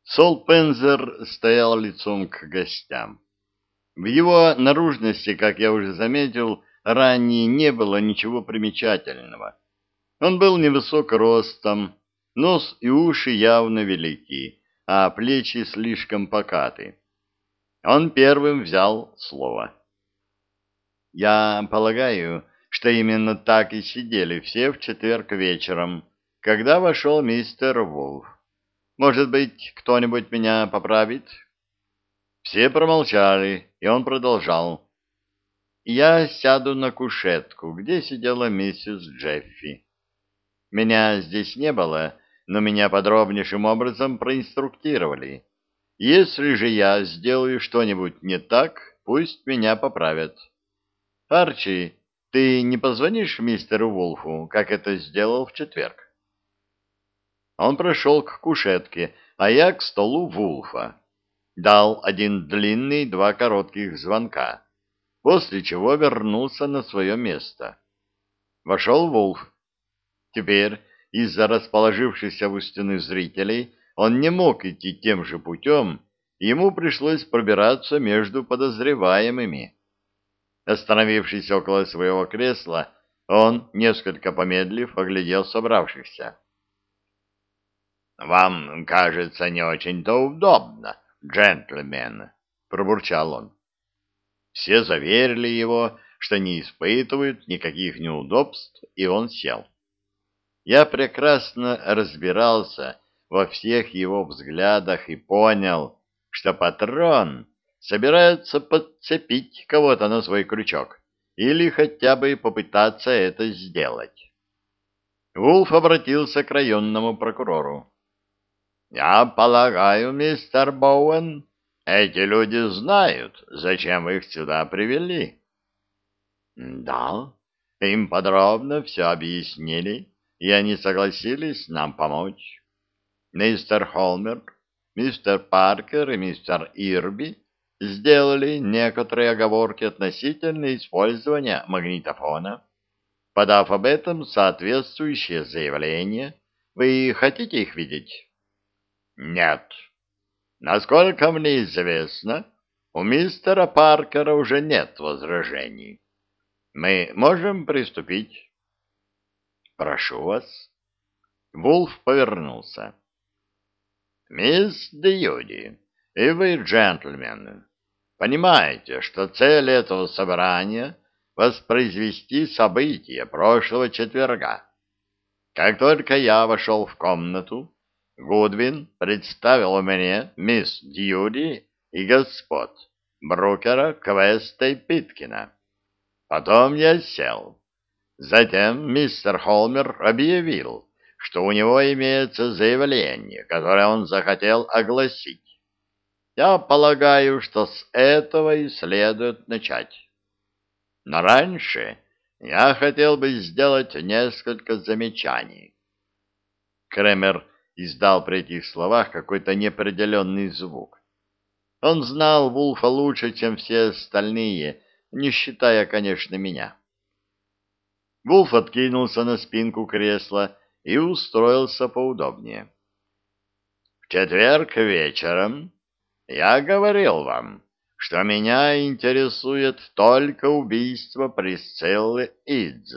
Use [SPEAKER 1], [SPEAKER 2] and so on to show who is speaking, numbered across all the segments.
[SPEAKER 1] Сол Пензер стоял лицом к гостям. В его наружности, как я уже заметил, ранее не было ничего примечательного. Он был невысок ростом, нос и уши явно велики, а плечи слишком покаты. Он первым взял слово. «Я полагаю, что именно так и сидели все в четверг вечером, когда вошел мистер Вулф. Может быть, кто-нибудь меня поправит?» Все промолчали, и он продолжал. «Я сяду на кушетку, где сидела миссис Джеффи. Меня здесь не было, но меня подробнейшим образом проинструктировали. Если же я сделаю что-нибудь не так, пусть меня поправят. Арчи, ты не позвонишь мистеру Вулфу, как это сделал в четверг?» Он прошел к кушетке, а я к столу Вулфа. Дал один длинный, два коротких звонка, после чего вернулся на свое место. Вошел Вулф. Теперь из-за расположившихся у стены зрителей он не мог идти тем же путем, и ему пришлось пробираться между подозреваемыми. Остановившись около своего кресла, он, несколько помедлив, оглядел собравшихся. «Вам, кажется, не очень-то удобно, джентльмен», — пробурчал он. Все заверили его, что не испытывают никаких неудобств, и он сел. Я прекрасно разбирался во всех его взглядах и понял, что патрон собирается подцепить кого-то на свой крючок или хотя бы попытаться это сделать. Вулф обратился к районному прокурору. «Я полагаю, мистер Боуэн, эти люди знают, зачем их сюда привели». «Да, им подробно все объяснили, и они согласились нам помочь. Мистер Холмер, мистер Паркер и мистер Ирби сделали некоторые оговорки относительно использования магнитофона, подав об этом соответствующее заявление. Вы хотите их видеть?» «Нет. Насколько мне известно, у мистера Паркера уже нет возражений. Мы можем приступить?» «Прошу вас». Вулф повернулся. «Мисс Дьюди, и вы, джентльмены, понимаете, что цель этого собрания — воспроизвести события прошлого четверга. Как только я вошел в комнату, Гудвин представил мне мисс Дьюди и господ Брукера, Квеста и Питкина. Потом я сел. Затем мистер Холмер объявил, что у него имеется заявление, которое он захотел огласить. Я полагаю, что с этого и следует начать. Но раньше я хотел бы сделать несколько замечаний. Кремер издал при этих словах какой-то неопределенный звук. Он знал Вулфа лучше, чем все остальные, не считая, конечно, меня. Вулф откинулся на спинку кресла и устроился поудобнее. «В четверг вечером я говорил вам, что меня интересует только убийство Присциллы Идз.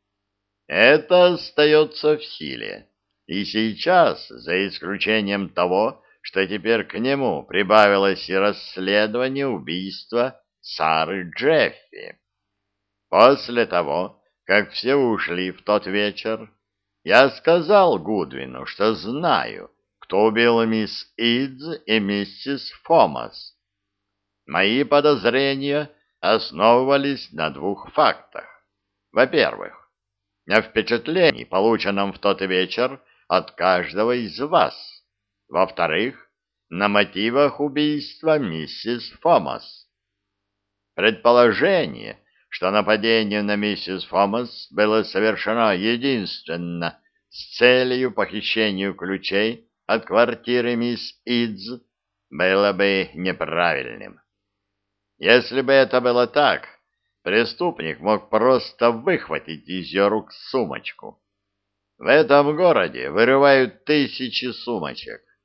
[SPEAKER 1] Это остается в силе. И сейчас, за исключением того, что теперь к нему прибавилось и расследование убийства Сары Джеффи. После того, как все ушли в тот вечер, я сказал Гудвину, что знаю, кто убил мисс Идз и миссис Фомас. Мои подозрения основывались на двух фактах. Во-первых, на впечатлении, полученном в тот вечер от каждого из вас. Во-вторых, на мотивах убийства миссис Фомас. Предположение, что нападение на миссис Фомас было совершено единственно с целью похищения ключей от квартиры мисс Идз, было бы неправильным. Если бы это было так, преступник мог просто выхватить из ее рук сумочку. В этом городе вырывают тысячи сумочек.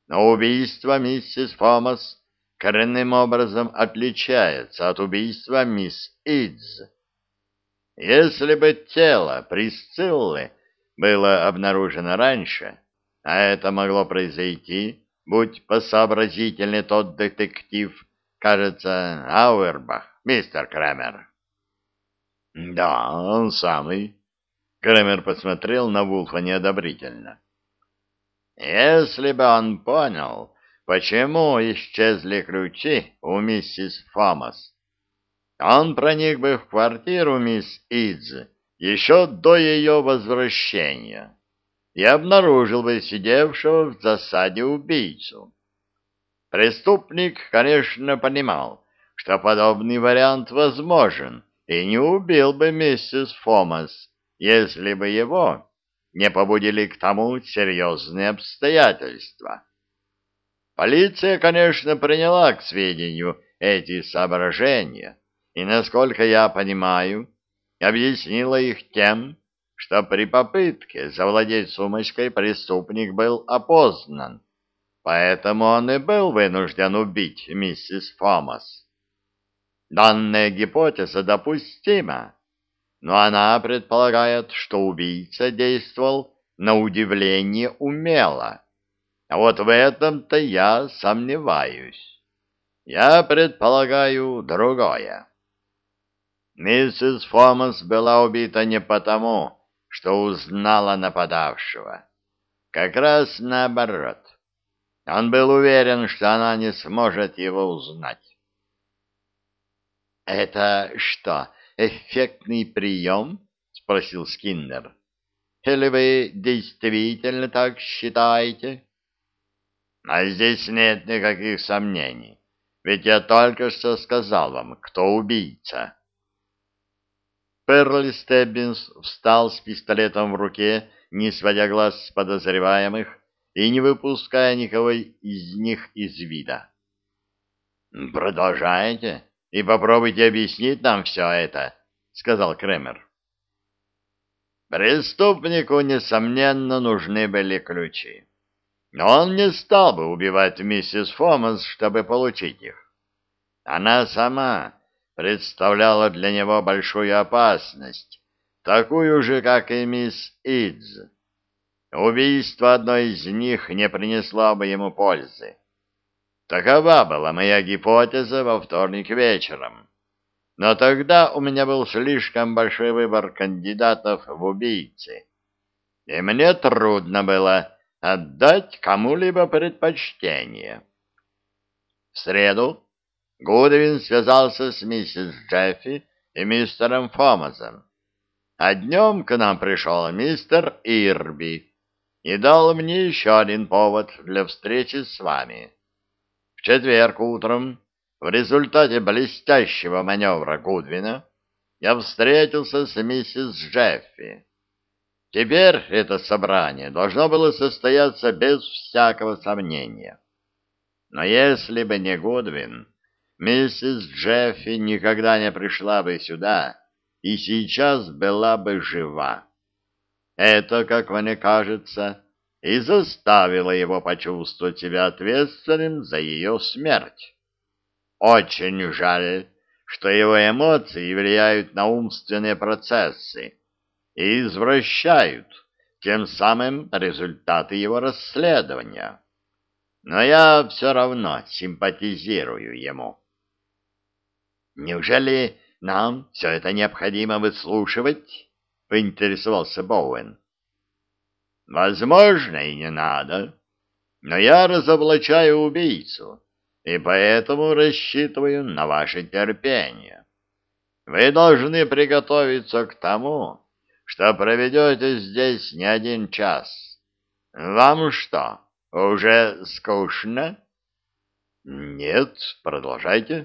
[SPEAKER 1] но убийство миссис Фомас коренным образом отличается от убийства мисс Идз. Если бы тело Присциллы было обнаружено раньше, а это могло произойти, будь посообразительнее тот детектив, кажется, Ауэрбах, мистер Крамер. — Да, он самый. Крамер посмотрел на Вулфа неодобрительно. — Если бы он понял, почему исчезли ключи у миссис Фомас, он проник бы в квартиру мисс Идз еще до ее возвращения и обнаружил бы сидевшего в засаде убийцу. Преступник, конечно, понимал, что подобный вариант возможен, и не убил бы миссис Фомас, если бы его не побудили к тому серьезные обстоятельства. Полиция, конечно, приняла к сведению эти соображения, и, насколько я понимаю, объяснила их тем, что при попытке завладеть сумочкой преступник был опознан, поэтому он и был вынужден убить миссис Фомас. Данная гипотеза допустима, но она предполагает, что убийца действовал на удивление умело. А вот в этом-то я сомневаюсь. Я предполагаю другое. Миссис Фомас была убита не потому, что узнала нападавшего. Как раз наоборот. Он был уверен, что она не сможет его узнать. — Это что, эффектный прием? — спросил Скиннер. — Или вы действительно так считаете? — А здесь нет никаких сомнений, ведь я только что сказал вам, кто убийца. Перли Стеббинс встал с пистолетом в руке, не сводя глаз с подозреваемых и не выпуская никого из них из вида. — Продолжайте и попробуйте объяснить нам все это, — сказал Кремер. Преступнику, несомненно, нужны были ключи. Но он не стал бы убивать миссис Фомас, чтобы получить их. Она сама представляла для него большую опасность, такую же, как и мисс Идз. Убийство одной из них не принесло бы ему пользы. Такова была моя гипотеза во вторник вечером. Но тогда у меня был слишком большой выбор кандидатов в убийцы, и мне трудно было отдать кому-либо предпочтение. В среду Гудвин связался с миссис Джеффи и мистером Фомасом, а днем к нам пришел мистер Ирби и дал мне еще один повод для встречи с вами. В четверг утром, в результате блестящего маневра Гудвина, я встретился с миссис Джеффи. Теперь это собрание должно было состояться без всякого сомнения. Но если бы не Гудвин, миссис Джеффи никогда не пришла бы сюда и сейчас была бы жива. Это, как мне кажется, и заставило его почувствовать себя ответственным за ее смерть. Очень жаль, что его эмоции влияют на умственные процессы и извращают тем самым результаты его расследования. Но я все равно симпатизирую ему. «Неужели нам все это необходимо выслушивать?» — поинтересовался Боуэн. «Возможно, и не надо, но я разоблачаю убийцу, и поэтому рассчитываю на ваше терпение. Вы должны приготовиться к тому, что проведете здесь не один час. Вам что, уже скучно?» «Нет, продолжайте».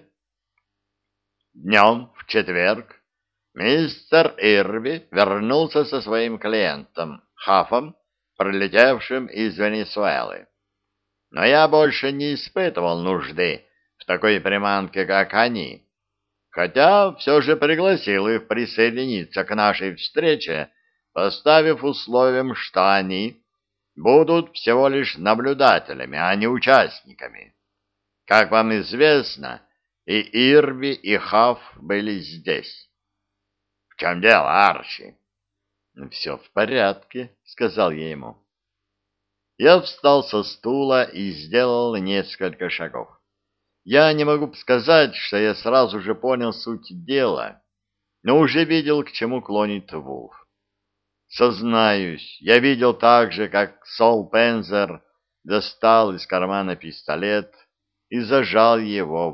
[SPEAKER 1] Днем, в четверг, мистер Ирби вернулся со своим клиентом, Хафом, прилетевшим из Венесуэлы. Но я больше не испытывал нужды в такой приманке, как они, хотя все же пригласил их присоединиться к нашей встрече, поставив условием, что они будут всего лишь наблюдателями, а не участниками. Как вам известно, и Ирби, и Хафф были здесь. — В чем дело, Арчи? — Все в порядке, — сказал я ему. Я встал со стула и сделал несколько шагов. Я не могу сказать, что я сразу же понял суть дела, но уже видел, к чему клонит Вулф. Сознаюсь, я видел также, как Сол Пензер достал из кармана пистолет и зажал его